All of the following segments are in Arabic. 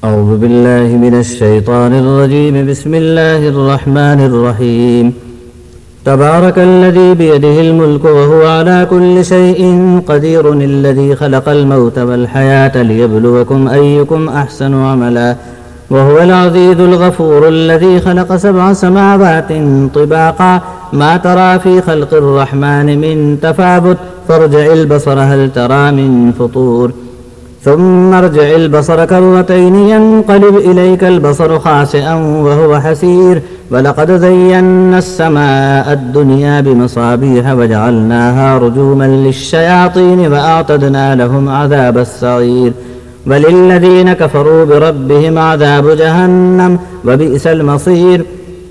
أعوذ بالله من الشيطان الرجيم. بسم الله الرحمن الرحيم. تبارك الذي بيده الملك وهو على كل شيء قدير، الذي خلق الموت والحياة ليبلوكم أيكم أحسن عملا، وهو العزيز الغفور، الذي خلق 7 سماوات طباقا ما ترى في خلق الرحمن من تفاوت، فارجع البصر هل ترى من فطور، ثم ارجع البصر كرتين ينقلب إليك البصر خاسئا وهو حسير، ولقد زينا السماء الدنيا بمصابيح وجعلناها رجوما للشياطين وأعتدنا لهم عذاب السعير، وللذين كفروا بربهم عذاب جهنم وبئس المصير.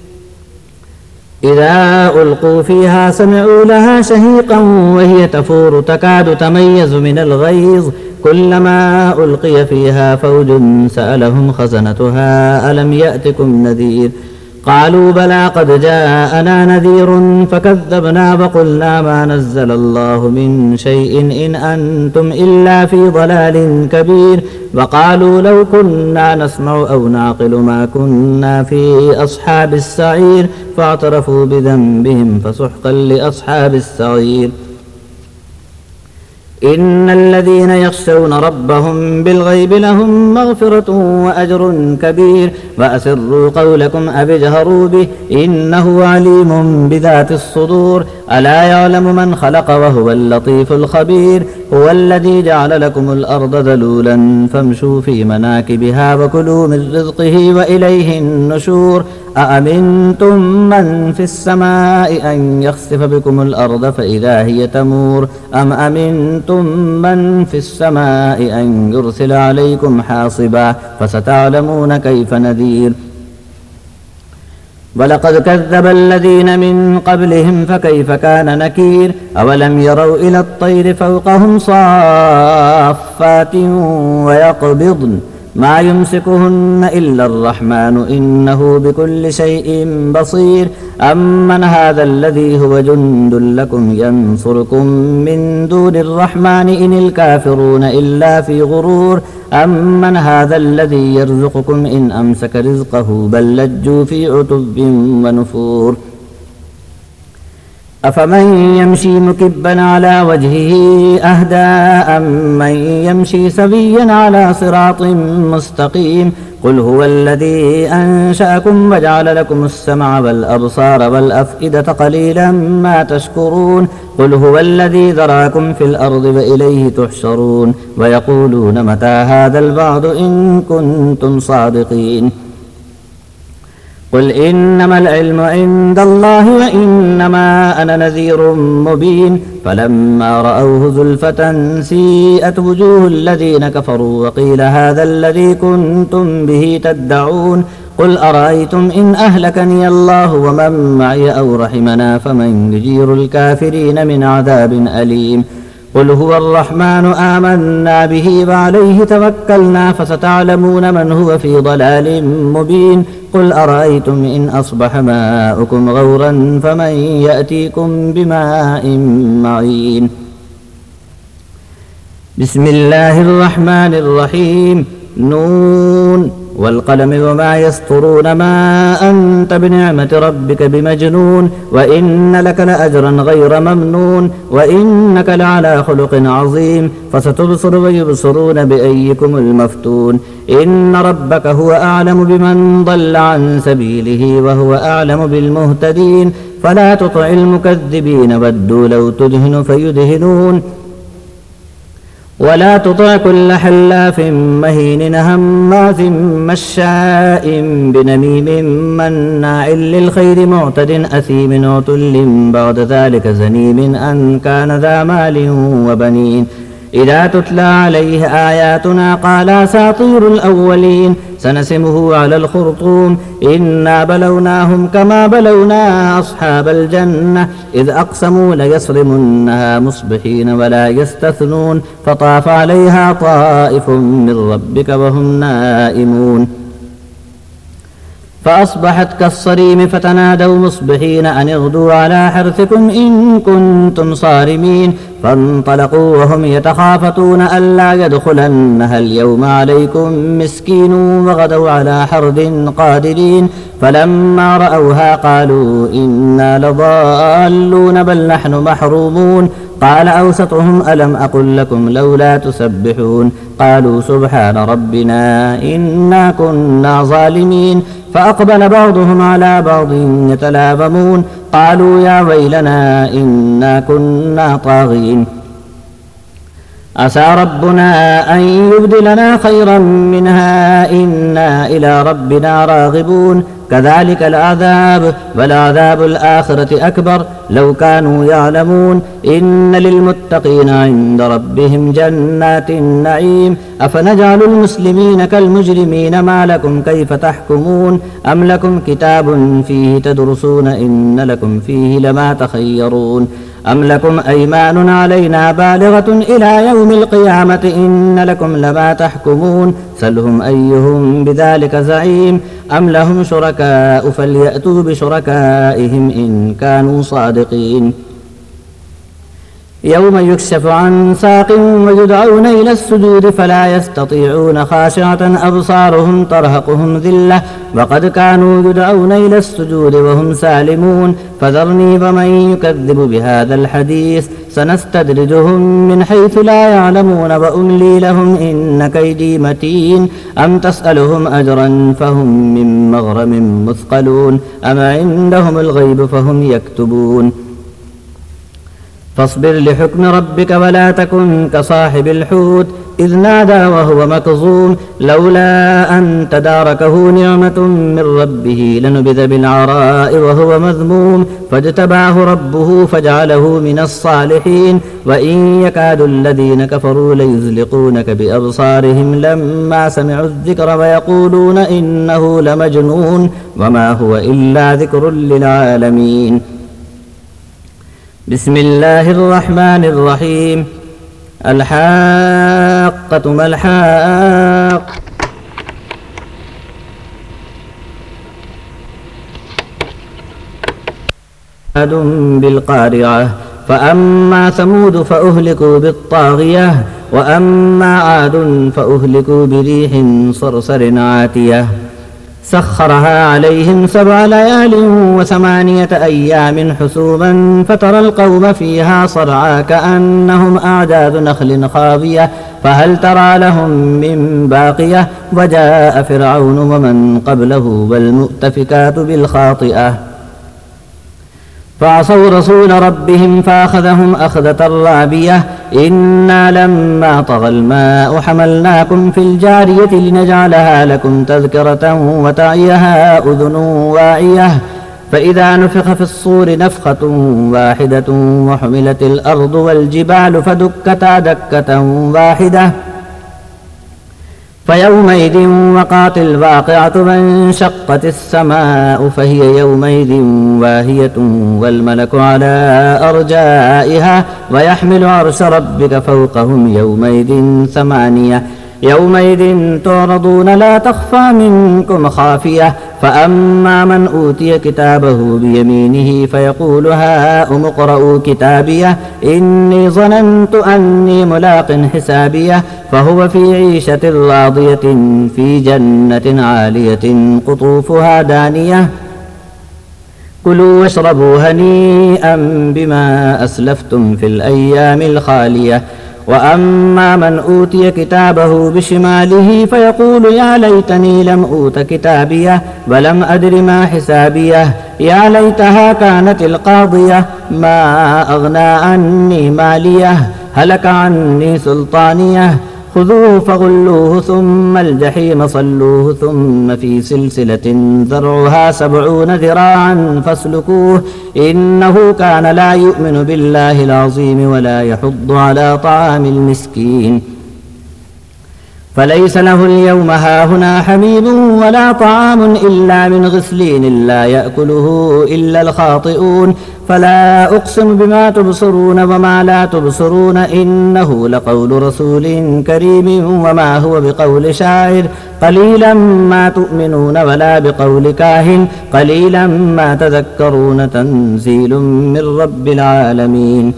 إذا ألقوا فيها سمعوا لها شهيقا وهي تفور تكاد تميز من الغيظ، كلما ألقي فيها فوج سألهم خزنتها ألم يأتكم نذير، قالوا بلى قد جاءنا نذير فكذبنا وقلنا ما نزل الله من شيء إن أنتم إلا في ضلال كبير، وقالوا لو كنا نسمع أو نعقل ما كنا في أصحاب السعير، فاعترفوا بذنبهم فسحقا لأصحاب السعير. إن الذين يخشون ربهم بالغيب لهم مغفرة وأجر كبير، وأسروا قولكم أو اجهروا به إنه عليم بذات الصدور، ألا يعلم من خلق وهو اللطيف الخبير، هو الذي جعل لكم الأرض ذلولا فامشوا في مناكبها وكلوا من رزقه وإليه النشور، أأمنتم من في السماء أن يخسف بكم الأرض فإذا هي تمور، أم أمنتم من في السماء أن يرسل عليكم حاصبا، فستعلمون كيف نذير. ولقد كذب الذين من قبلهم فكيف كان نكير، أولم يروا إلى الطير فوقهم صافات ويقبضن ما يمسكهن إلا الرحمن إنه بكل شيء بصير، أمن هذا الذي هو جند لكم ينصركم من دون الرحمن إن الكافرون إلا في غرور، أمن هذا الذي يرزقكم إن أمسك رزقه بل لجوا في عتب ونفور. أفمن يمشي مكبا على وجهه أهدى أمن يمشي سويا على صراط مستقيم، قل هو الذي أنشأكم وجعل لكم السمع والأبصار والأفئدة قليلا ما تشكرون، قل هو الذي ذراكم في الأرض وإليه تحشرون، ويقولون متى هذا الوعد إن كنتم صادقين، قل إنما العلم عند الله وإنما أنا نذير مبين، فلما رأوه زلفة سيئت وجوه الذين كفروا وقيل هذا الذي كنتم به تدعون، قل أرأيتم إن أهلكني الله ومن معي أو رحمنا فمن يجير الكافرين من عذاب أليم، قل هو الرحمن آمنا به وعليه توكلنا فستعلمون من هو في ضلال مبين، قل أرأيتم إن أصبح ماؤكم غورا فمن يأتيكم بماء معين. بسم الله الرحمن الرحيم. نون والقلم وما يسطرون ما أنت بنعمة ربك بمجنون، وإن لك لأجرا غير ممنون، وإنك لعلى خلق عظيم، فستبصر ويبصرون بأيكم المفتون، إن ربك هو أعلم بمن ضل عن سبيله وهو أعلم بالمهتدين، فلا تطع المكذبين ودوا لو تدهن فيدهنون، ولا تطع كل حلاف مهين هماز مشاء بنميم مناع للخير معتد أثيم عتل بعد ذلك زنيم أن كان ذا مال وبنين، إذا تتلى عليه آياتنا قال أساطير الأولين، سنسمه على الخرطوم، إنا بلوناهم كما بلونا أصحاب الجنة إذ أقسموا ليصرمنها مصبحين ولا يستثنون، فطاف عليها طائف من ربك وهم نائمون، فأصبحت كالصريم فتنادوا مصبحين أن اغدوا على حرثكم إن كنتم صارمين فانطلقوا وهم يتخافتون ألا يدخلنها اليوم عليكم مسكين وغدوا على حرد قادرين فلما رأوها قالوا إنا لضالون بل نحن محرومون قال أوسطهم ألم أقل لكم لولا تسبحون قالوا سبحان ربنا إنا كنا ظالمين فأقبل بعضهم على بعض يتلاومون قالوا يا ويلنا إنا كنا طاغين عسى ربنا أن يبدلنا خيرا منها إنا إلى ربنا راغبون كذلك العذاب والعذاب الآخرة أكبر لو كانوا يعلمون إن للمتقين عند ربهم جنات النعيم أفنجعل المسلمين كالمجرمين ما لكم كيف تحكمون أم لكم كتاب فيه تدرسون إن لكم فيه لما تخيرون أم لكم أيمان علينا بالغة إلى يوم القيامة إن لكم لما تحكمون سلهم أيهم بذلك زعيم أم لهم شركاء فليأتوا بشركائهم إن كانوا صادقين يوم يكشف عن ساق ويدعون إلى السجود فلا يستطيعون خاشعة أبصارهم ترهقهم ذلة وقد كانوا يدعون إلى السجود وهم سالمون فذرني ومن يكذب بهذا الحديث سنستدرجهم من حيث لا يعلمون وأملي لهم إن كيدي متين أم تسألهم أجرا فهم من مغرم مثقلون أم عندهم الغيب فهم يكتبون فاصبر لحكم ربك ولا تكن كصاحب الحوت إذ نادى وهو مكظوم لولا أن تداركه نعمة من ربه لنبذ بالعراء وهو مذموم فاجتباه ربه فجعله من الصالحين وإن يكاد الذين كفروا ليزلقونك بأبصارهم لما سمعوا الذكر ويقولون إنه لمجنون وما هو إلا ذكر للعالمين بسم الله الرحمن الرحيم الحاقة ما الحاقة عاد بالقارعة فأما ثمود فأهلكوا بالطاغية وأما عاد فأهلكوا بريح صرصر عاتية سخرها عليهم 7 ليال و8 أيام حسوما فترى القوم فيها صرعى كأنهم أعجاز نخل خاوية فهل ترى لهم من باقية وجاء فرعون ومن قبله والمؤتفكات بالخاطئة فعصوا رسول ربهم فأخذهم أخذة رابية إنا لما طغى الماء حملناكم في الجارية لنجعلها لكم تذكرة وتعيها أذن واعية فإذا نفخ في الصور نفخة واحدة وحملت الأرض والجبال فدكتا دكة واحدة فيومئذ وقعت الواقعة وانشقت السماء فهي يومئذ واهية والملك على أرجائها ويحمل عرش ربك فوقهم يومئذ 8 يومئذ تعرضون لا تخفى منكم خافية فأما من أوتي كتابه بيمينه فيقول هاؤم اقرءوا كتابيه إني ظننت أني ملاق حسابيه فهو في عيشة راضية في جنة عالية قطوفها دانية كلوا واشربوا هنيئا بما أسلفتم في الأيام الخالية وأما من أوتي كتابه بشماله فيقول يا ليتني لم أوت كتابيه ولم أدر ما حسابيه يا ليتها كانت القاضية ما أغنى عني ماليه هلك عني سلطانيه خذوه فغلوه ثم الجحيم صلوه ثم في سلسلة ذرعها 70 ذراعا فاسلكوه إنه كان لا يؤمن بالله العظيم ولا يحض على طعام المسكين فليس له اليوم هاهنا حميم ولا طعام إلا من غسلين لا يأكله إلا الخاطئون فلا أقسم بما تبصرون وما لا تبصرون إنه لقول رسول كريم وما هو بقول شاعر قليلا ما تؤمنون ولا بقول كاهن قليلا ما تذكرون تنزيل من رب العالمين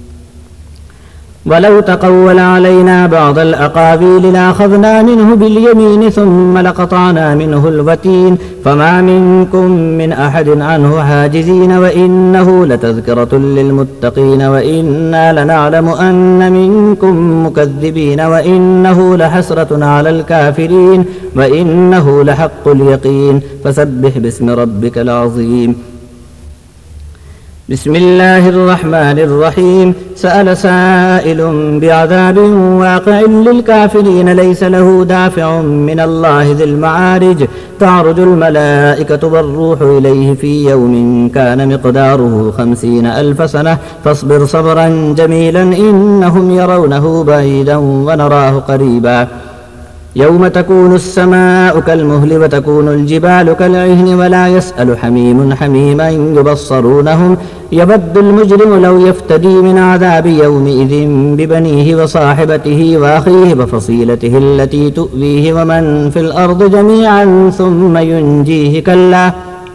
ولو تقول علينا بعض الأقاويل لأخذنا منه باليمين ثم لقطعنا منه الوتين فما منكم من أحد عنه حاجزين وإنه لتذكرة للمتقين وإنا لنعلم أن منكم مكذبين وإنه لحسرة على الكافرين وإنه لحق اليقين فسبح باسم ربك العظيم بسم الله الرحمن الرحيم سأل سائل بعذاب واقع للكافرين ليس له دافع من الله ذي المعارج تعرج الملائكة والروح إليه في يوم كان مقداره 50,000 سنة فاصبر صبرا جميلا إنهم يرونه بعيدا ونراه قريبا يوم تكون السماء كالمهل وتكون الجبال كالعهن ولا يسأل حميم حميما يبصرونهم يبد المجرم لو يفتدي من عذاب يومئذ ببنيه وصاحبته وأخيه وفصيلته التي تؤويه ومن في الأرض جميعا ثم ينجيه كلا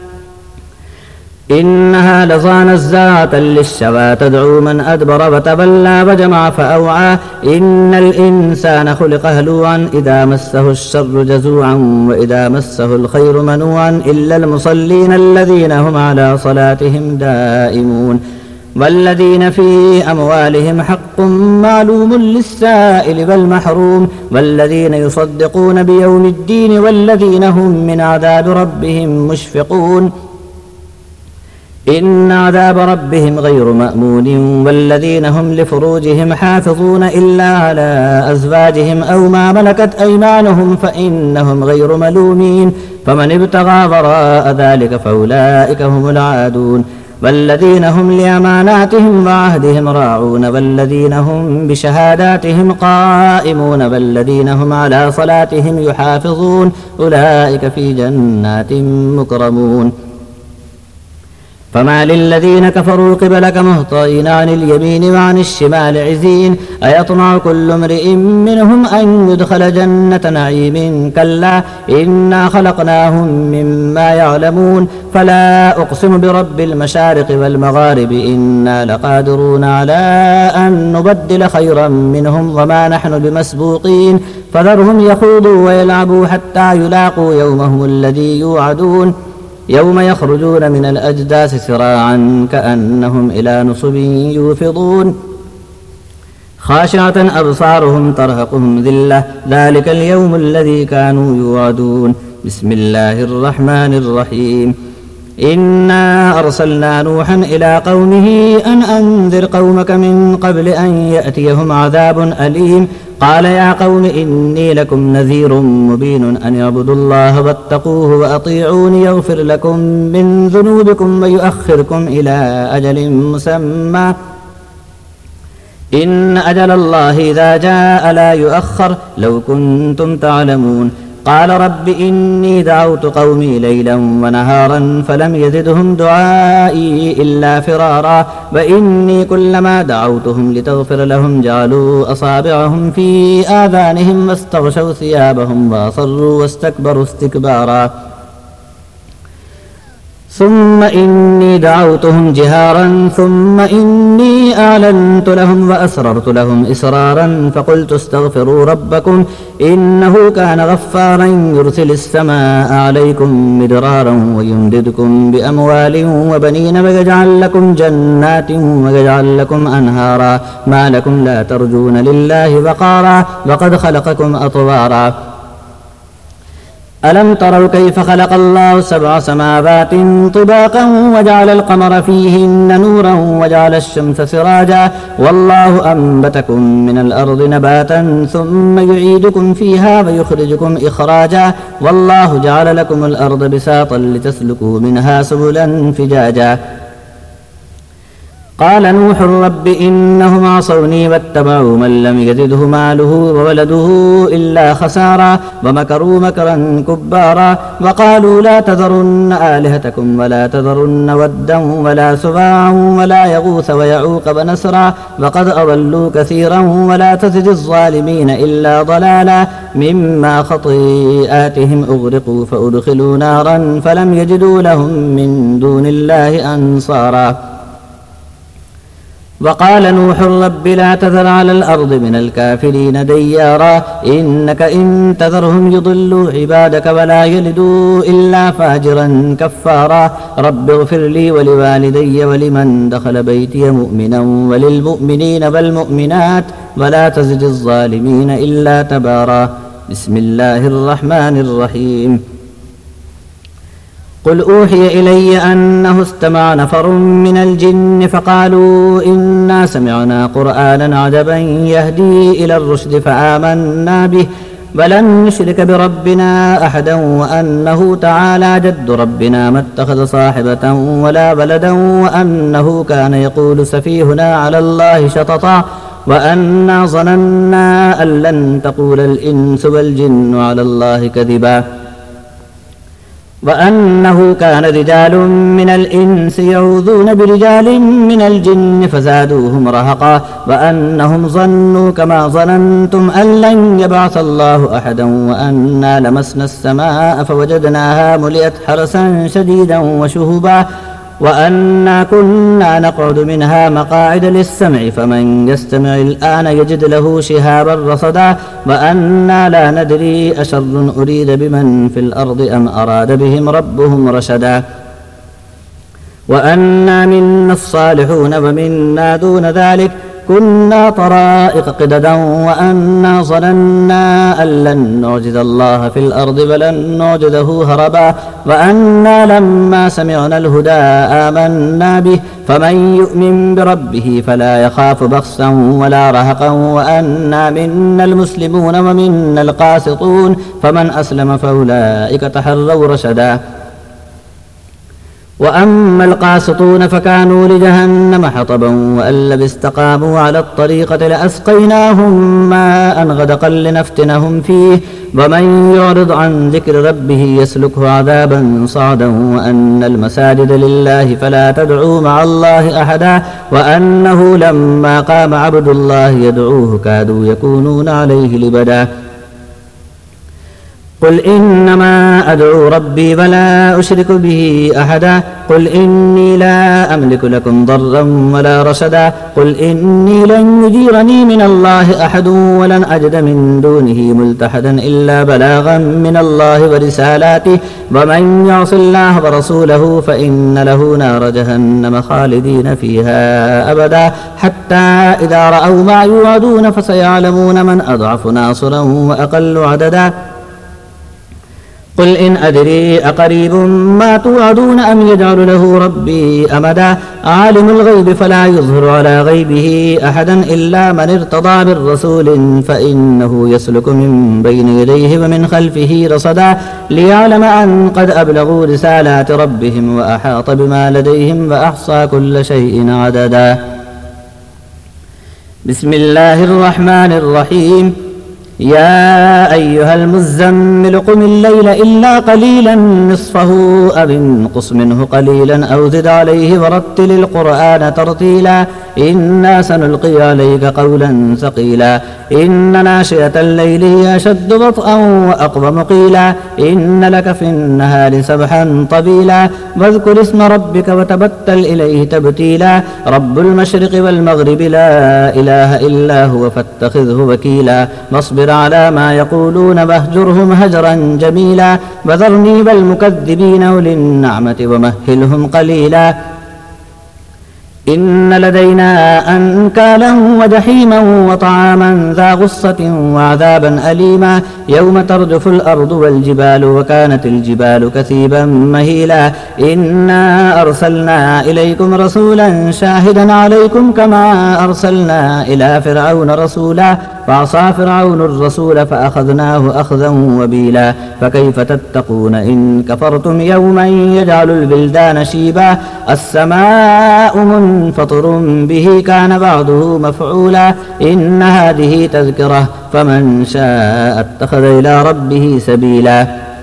إنها لظى نزاعة للشوى تدعو من أدبر وتولى وجمع فأوعى إن الإنسان خلق هلوعا إذا مسه الشر جزوعا وإذا مسه الخير منوعا إلا المصلين الذين هم على صلاتهم دائمون والذين في أموالهم حق معلوم للسائل والمحروم والذين يصدقون بيوم الدين والذين هم من عذاب ربهم مشفقون إن عذاب ربهم غير مأمون والذين هم لفروجهم حافظون إلا على أزواجهم أو ما ملكت أيمانهم فإنهم غير ملومين فمن ابتغى وراء ذلك فأولئك هم العادون والذين هم لأماناتهم وعهدهم راعون والذين هم بشهاداتهم قائمون والذين هم على صلاتهم يحافظون أولئك في جنات مكرمون فما للذين كفروا قبلك مهطعين عن اليمين وعن الشمال عزين أيطمع كل امرئ منهم أن يدخل جنة نعيم كلا إنا خلقناهم مما يعلمون فلا أقسم برب المشارق والمغارب إنا لقادرون على أن نبدل خيرا منهم وما نحن بمسبوقين فذرهم يخوضوا ويلعبوا حتى يلاقوا يومهم الذي يوعدون يوم يخرجون من الأجداث سراعا كأنهم إلى نصب يوفضون خاشعة أبصارهم ترهقهم ذلة ذلك اليوم الذي كانوا يوعدون بسم الله الرحمن الرحيم إنا أرسلنا نوحا إلى قومه أن أنذر قومك من قبل أن يأتيهم عذاب أليم قال يا قوم إني لكم نذير مبين أن يعبدوا الله واتقوه وأطيعون يغفر لكم من ذنوبكم ويؤخركم إلى أجل مسمى إن أجل الله إذا جاء لا يؤخر لو كنتم تعلمون قال رب إني دعوت قومي ليلا ونهارا فلم يزدهم دعائي إلا فرارا وإني كلما دعوتهم لتغفر لهم جعلوا أصابعهم في آذانهم واستغشوا ثيابهم وأصروا واستكبروا استكبارا ثم إني دعوتهم جهارا ثم إني أعلنت لهم وأسررت لهم إسرارا فقلت استغفروا ربكم إنه كان غفارا يرسل السماء عليكم مدرارا ويمددكم بأموال وبنين ويجعل لكم جنات ويجعل لكم أنهارا ما لكم لا ترجون لله وقارا وقد خلقكم أطوارا ألم تروا كيف خلق الله 7 سماوات طباقا وجعل القمر فيهن نورا وجعل الشمس سراجا والله أنبتكم من الأرض نباتا ثم يعيدكم فيها ويخرجكم إخراجا والله جعل لكم الأرض بساطا لتسلكوا منها سبلا فجاجا قال نوح رب إنهم عصوني واتبعوا من لم يزده ماله وولده إلا خسارا ومكروا مكرا كبارا وقالوا لا تذرن آلهتكم ولا تذرن ودا ولا سواعا ولا يغوث ويعوق ونسرا وقد أضلوا كثيرا ولا تزد الظالمين إلا ضلالا مما خطيئاتهم أغرقوا فأدخلوا نارا فلم يجدوا لهم من دون الله أنصارا وقال نوح رب لا تذر على الأرض من الكافرين ديارا إنك إن تذرهم يضلوا عبادك ولا يلدوا إلا فاجرا كفارا رب اغفر لي ولوالدي ولمن دخل بيتي مؤمنا وللمؤمنين والمؤمنات ولا تزد الظالمين إلا تبارا بسم الله الرحمن الرحيم قل أوحي إلي أنه استمع نفر من الجن فقالوا إنا سمعنا قرآنا عجبا يهدي إلى الرشد فآمنا به ولن نشرك بربنا أحدا وأنه تعالى جد ربنا ما اتخذ صاحبة ولا ولدا وأنه كان يقول سفيهنا على الله شططا وأنا ظننا أن لن تقول الإنس والجن على الله كذبا وأنه كان رجال من الإنس يعوذون برجال من الجن فزادوهم رهقا وأنهم ظنوا كما ظننتم أن لن يبعث الله أحدا وأنا لمسنا السماء فوجدناها ملئت حرسا شديدا وشهبا وأنا كنا نقعد منها مقاعد للسمع فمن يستمع الآن يجد له شهابا رصدا وأنا لا ندري أشر أريد بمن في الأرض أم أراد بهم ربهم رشدا وأنا منا الصالحون ومنا دون ذلك كنا طرائق قددا وأنا ظننا أن لن نعجز الله في الأرض ولن نعجزه هربا وأنا لما سمعنا الهدى آمنا به فمن يؤمن بربه فلا يخاف بخسا ولا رهقا وأنا منا المسلمون ومنا القاسطون فمن أسلم فأولئك تحروا رشدا وأما القاسطون فكانوا لجهنم حطبا وأن لو استقاموا على الطريقة لأسقيناهم ماء غدقا لنفتنهم فيه ومن يعرض عن ذكر ربه يسلكه عذابا صعدا وأن المساجد لله فلا تدعوا مع الله أحدا وأنه لما قام عبد الله يدعوه كادوا يكونون عليه لبدا قل إنما أدعو ربي ولا أشرك به أحدا قل إني لا أملك لكم ضرا ولا رشدا قل إني لن يجيرني من الله أحد ولن أجد من دونه ملتحدا إلا بلاغا من الله ورسالاته ومن يعص الله ورسوله فإن له نار جهنم خالدين فيها أبدا حتى إذا رأوا ما يوعدون فسيعلمون من أضعف ناصرا وأقل عددا قل إن أدري أقريب ما توعدون أم يجعل له ربي أمدا عالم الغيب فلا يظهر على غيبه أحدا إلا من ارتضى بالرسول فإنه يسلك من بين يديه ومن خلفه رصدا ليعلم أن قد أبلغوا رسالات ربهم وأحاط بما لديهم وأحصى كل شيء عددا بسم الله الرحمن الرحيم يا أيها المزمل قم الليل إلا قليلا نصفه أو انقص منه قليلا أو زد عليه ورتل القرآن ترتيلا إنا سنلقي عليك قولا ثقيلا إن ناشئة الليل هي أشد بطئا وأقوم قيلا إن لك في النهار سبحا طويلا واذكر اسم ربك وتبتل إليه تبتيلا رب المشرق والمغرب لا إله إلا هو فاتخذه وكيلا واصبر على ما يقولون واهجرهم هجرا جميلا وذرني والمكذبين أولي النعمة ومهلهم قليلا إن لدينا أنكالا وجحيما وطعاما ذا غصة وعذابا أليما يوم ترجف الأرض والجبال وكانت الجبال كثيبا مهيلا إنا أرسلنا إليكم رسولا شاهدا عليكم كما أرسلنا إلى فرعون رسولا فعصى فرعون الرسول فأخذناه أخذا وبيلا فكيف تتقون إن كفرتم يوما يجعل البلدان شيبا السماء منفطر به كان بعضه مفعولا إن هذه تذكرة فمن شاء اتخذ إلى ربه سبيلا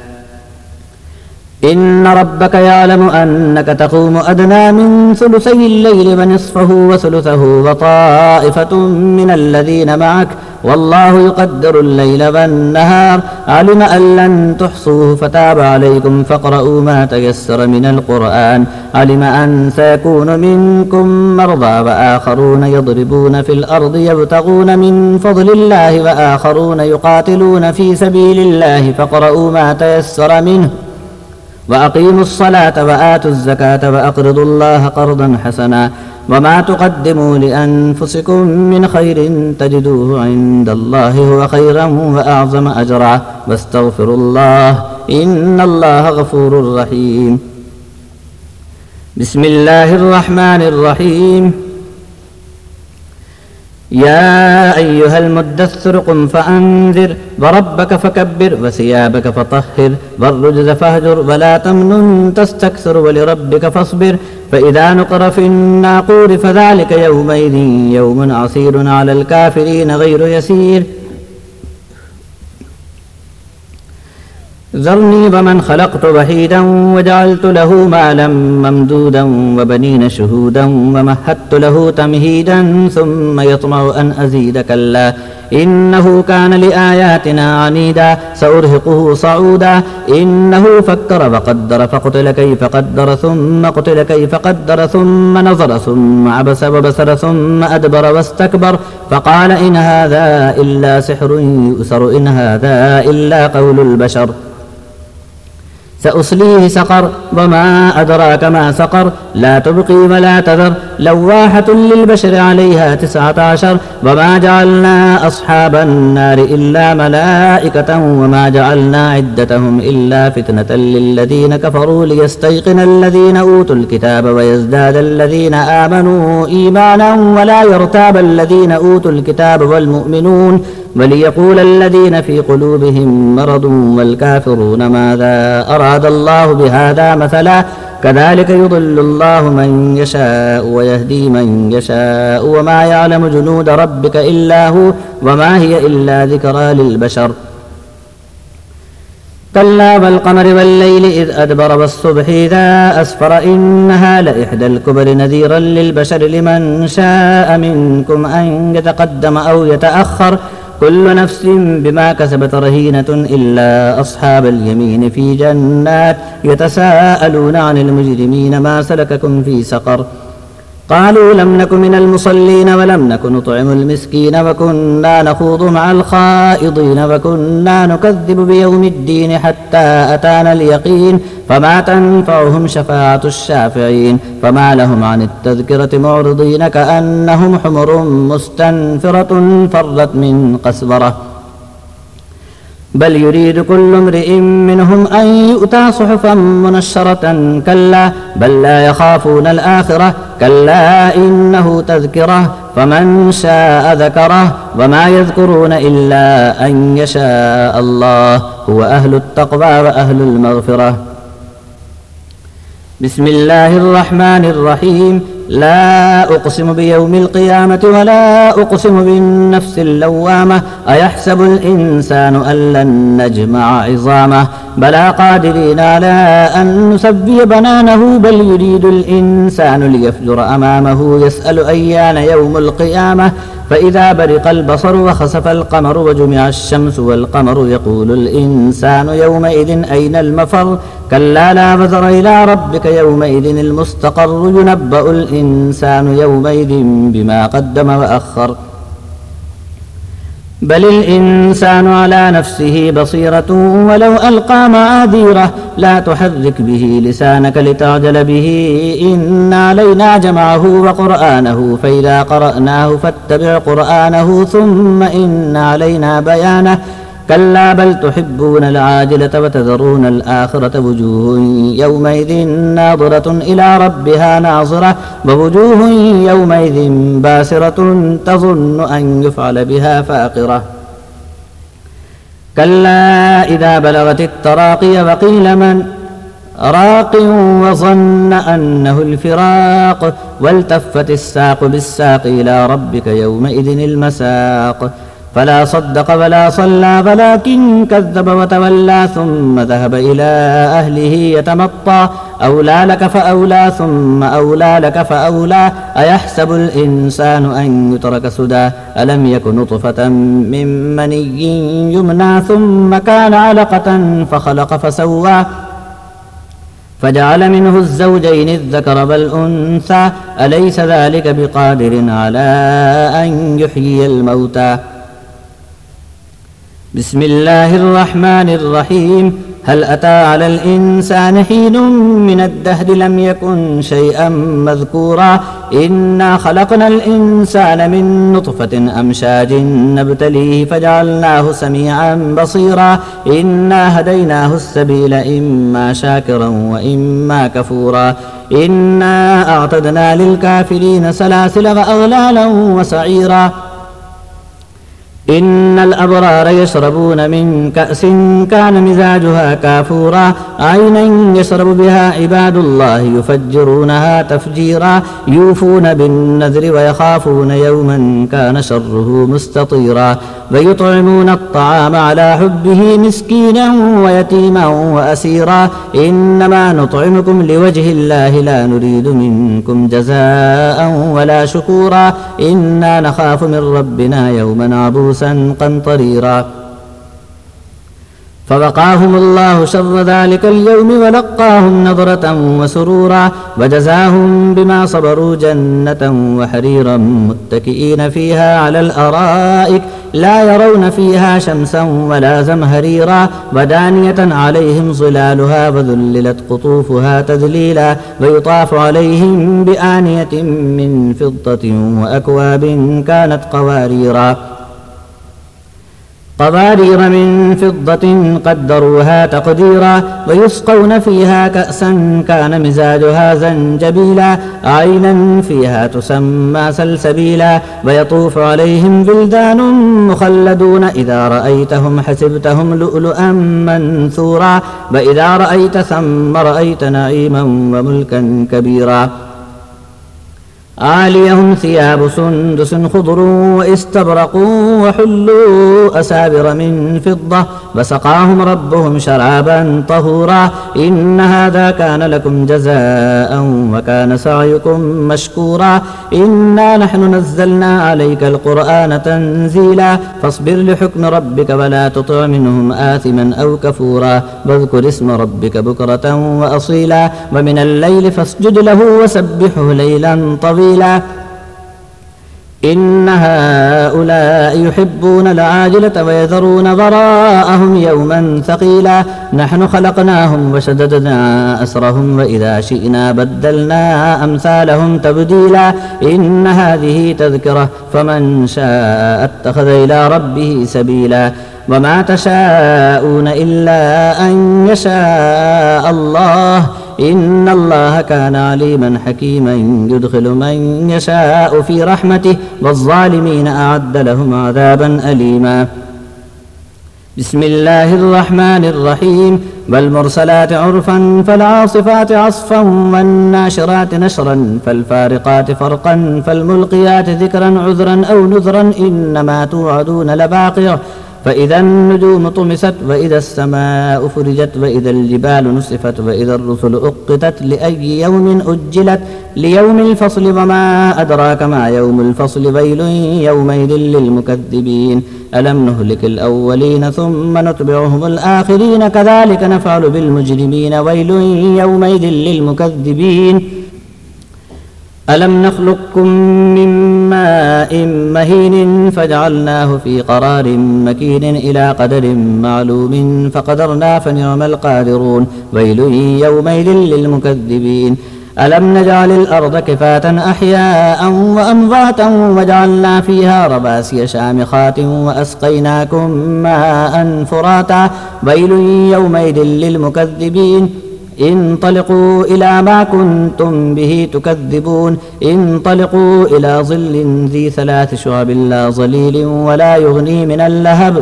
إن ربك يعلم أنك تقوم أدنى من ثلثي الليل ونصفه وثلثه وطائفة من الذين معك والله يقدر الليل والنهار علم أن لن تحصوه فتاب عليكم فاقرؤوا ما تيسر من القرآن علم أن سيكون منكم مرضى وآخرون يضربون في الأرض يبتغون من فضل الله وآخرون يقاتلون في سبيل الله فاقرؤوا ما تيسر منه وأقيموا الصلاة وآتوا الزكاة وأقرضوا الله قرضا حسنا وما تقدموا لأنفسكم من خير تجدوه عند الله هو خيرا وأعظم أجرا واستغفروا الله إن الله غفور رحيم بسم الله الرحمن الرحيم يا أيها المدثر قم فأنذر وربك فكبر وثيابك فطهر والرجز فاهجر ولا تمنن تستكثر ولربك فاصبر فإذا نقر في الناقور فذلك يومئذ يوم عسير على الكافرين غير يسير ذرني ومن خلقت وحيدا وجعلت له مالا ممدودا وبنين شهودا ومهدت له تمهيدا ثم يطمع أن أزيد كلا إنه كان لآياتنا عنيدا سأرهقه صعودا إنه فكر وقدر فقتل كيف قدر ثم قتل كيف قدر ثم نظر ثم عبس وبسر ثم أدبر واستكبر فقال إن هذا إلا سحر يؤثر إن هذا إلا قول البشر سأصليه سقر وما أدراك ما سقر لا تبقي ولا تذر لواحة للبشر عليها 19 وما جعلنا أصحاب النار إلا ملائكة وما جعلنا عدتهم إلا فتنة للذين كفروا ليستيقن الذين أوتوا الكتاب ويزداد الذين آمنوا إيمانا ولا يرتاب الذين أوتوا الكتاب والمؤمنون وليقول الذين في قلوبهم مرض والكافرون ماذا أراد الله بهذا مثلا كذلك يضل الله من يشاء ويهدي من يشاء وما يعلم جنود ربك إلا هو وما هي إلا ذكرى للبشر كلا والقمر والليل إذ أدبر والصبح إذا أسفر إنها لإحدى الكبر نذيرا للبشر لمن شاء منكم أن يتقدم أو يتأخر كل نفس بما كسبت رهينة إلا أصحاب اليمين في جنات يتساءلون عن المجرمين ما سلككم في سقر قالوا لم نك من المصلين ولم نك نطعم المسكين وكنا نخوض مع الخائضين وكنا نكذب بيوم الدين حتى أتانا اليقين فما تنفعهم شفاعة الشافعين فما لهم عن التذكرة معرضين كأنهم حمر مستنفرة فرت من قسورة بل يريد كل امرئ منهم أن يؤتى صحفا منشرة كلا بل لا يخافون الآخرة كلا إنه تذكرة فمن شاء ذكره وما يذكرون إلا أن يشاء الله هو أهل التقوى وأهل المغفرة بسم الله الرحمن الرحيم لا أقسم بيوم القيامة ولا أقسم بالنفس اللوامة أيحسب الإنسان أن لن نجمع عظامه بلى قادرين على أن نسوي بنانه بل يريد الإنسان ليفجر أمامه يسأل أيان يوم القيامة فإذا برق البصر وخسف القمر وجمع الشمس والقمر يقول الإنسان يومئذ أين المفر كلا لا وزر إلى ربك يومئذ المستقر ينبأ الإنسان يومئذ بما قدم وأخر بل الإنسان على نفسه بصيرة ولو ألقى معاذيره لا تحرك به لسانك لتعجل به إن علينا جمعه وقرآنه فإذا قرأناه فاتبع قرآنه ثم إن علينا بيانه كلا بل تحبون العاجلة وتذرون الآخرة وجوه يومئذ ناظرة إلى ربها ناظرة ووجوه يومئذ باسرة تظن أن يفعل بها فاقرة كلا إذا بلغت التراقي وقيل من راق وظن أنه الفراق والتفت الساق بالساق إلى ربك يومئذ المساق فلا صدق ولا صلى ولكن كذب وتولى ثم ذهب إلى أهله يتمطى أولى لك فأولى ثم أولى لك فأولى أيحسب الإنسان أن يترك سدى ألم يك نطفة من مني يمنى ثم كان علقة فخلق فسوى فجعل منه الزوجين الذكر والأنثى أليس ذلك بقادر على أن يحيي الموتى بسم الله الرحمن الرحيم هل أتى على الإنسان حين من الدهر لم يكن شيئا مذكورا إنا خلقنا الإنسان من نطفة أمشاج نبتليه فجعلناه سميعا بصيرا إنا هديناه السبيل إما شاكرا وإما كفورا إنا أعتدنا للكافرين سلاسل وأغلالا وسعيرا إن الأبرار يشربون من كأس كان مزاجها كافورا عينا يشرب بها عباد الله يفجرونها تفجيرا يوفون بالنذر ويخافون يوما كان شره مستطيرا ويطعمون الطعام على حبه مسكينا ويتيما وأسيرا إنما نطعمكم لوجه الله لا نريد منكم جزاء ولا شكورا إنا نخاف من ربنا يوما عبوسا قمطريرا فوقاهم الله شر ذلك اليوم ولقاهم نضرة وسرورا وجزاهم بما صبروا جنة وحريرا متكئين فيها على الأرائك لا يرون فيها شمسا ولا زمهريرا ودانية عليهم ظلالها وذللت قطوفها تذليلا ويطاف عليهم بآنية من فضة وأكواب كانت قواريرا من فضة قدروها تقديرا ويسقون فيها كأسا كان مزاجها زنجبيلا عينا فيها تسمى سلسبيلا ويطوف عليهم ولدان مخلدون إذا رأيتهم حسبتهم لؤلؤا منثورا وإذا رأيت ثم رأيت نعيما وملكا كبيرا عاليهم ثياب سندس خضر واستبرق وحلوا أسابر من فضة وسقاهم ربهم شرابا طهورا إن هذا كان لكم جزاء وكان سعيكم مشكورا إنا نحن نزلنا عليك القرآن تنزيلا فاصبر لحكم ربك ولا تطع منهم آثما أو كفورا واذكر اسم ربك بكرة وأصيلا ومن الليل فاسجد له وسبحه ليلا طويلا إن هؤلاء يحبون العاجلة ويذرون وراءهم يوما ثقيلا نحن خلقناهم وشددنا أسرهم وإذا شئنا بدلنا أمثالهم تبديلا إن هذه تذكرة فمن شاء اتخذ إلى ربه سبيلا وما تشاءون إلا أن يشاء الله إن الله كان عليما حكيما يدخل من يشاء في رحمته والظالمين أعد لهم عذابا أليما بسم الله الرحمن الرحيم والمرسلات عرفا فالعاصفات عصفا والناشرات نشرا فالفارقات فرقا فالملقيات ذكرا عذرا أو نذرا إنما توعدون لواقع فإذا النجوم طمست وإذا السماء فرجت وإذا الجبال نسفت وإذا الرسل أقتت لأي يوم أجلت ليوم الفصل وما أدراك ما يوم الفصل ويل يومئذ للمكذبين ألم نهلك الأولين ثم نتبعهم الآخرين كذلك نفعل بالمجرمين ويل يومئذ للمكذبين ألم نخلقكم من ماء مهين فجعلناه في قرار مكين إلى قدر معلوم فقدرنا فنعم القادرون ويل يومئذ للمكذبين ألم نجعل الأرض كفاة أحياء وأمواتا وجعلنا فيها رواسي شامخات وأسقيناكم ماء فراتا ويل يومئذ للمكذبين انطلقوا إلى ما كنتم به تكذبون انطلقوا إلى ظل ذي 3 شعب لا ظليل ولا يغني من اللهب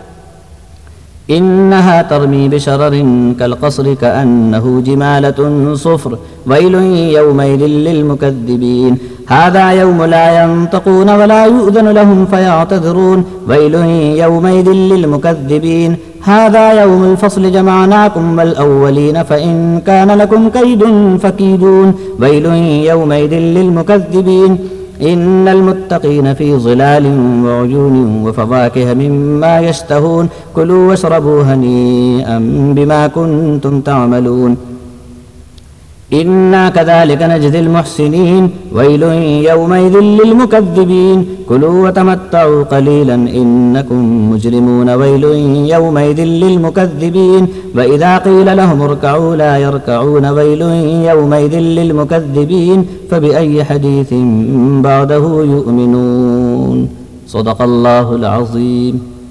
إنها ترمي بشرر كالقصر كأنه جمالة صفر ويل يومئذ للمكذبين هذا يوم لا ينطقون ولا يؤذن لهم فيعتذرون ويل يومئذ للمكذبين هذا يوم الفصل جمعناكم والأولين فإن كان لكم كيد فكيدون ويل يومئذ للمكذبين إن المتقين في ظلال وعيون وفواكه مما يشتهون كلوا واشربوا هنيئا بما كنتم تعملون إنا كذلك نجزي المحسنين ويل يومئذ للمكذبين كلوا وتمتعوا قليلا إنكم مجرمون ويل يومئذ للمكذبين وإذا قيل لهم اركعوا لا يركعون ويل يومئذ للمكذبين فبأي حديث بعده يؤمنون صدق الله العظيم.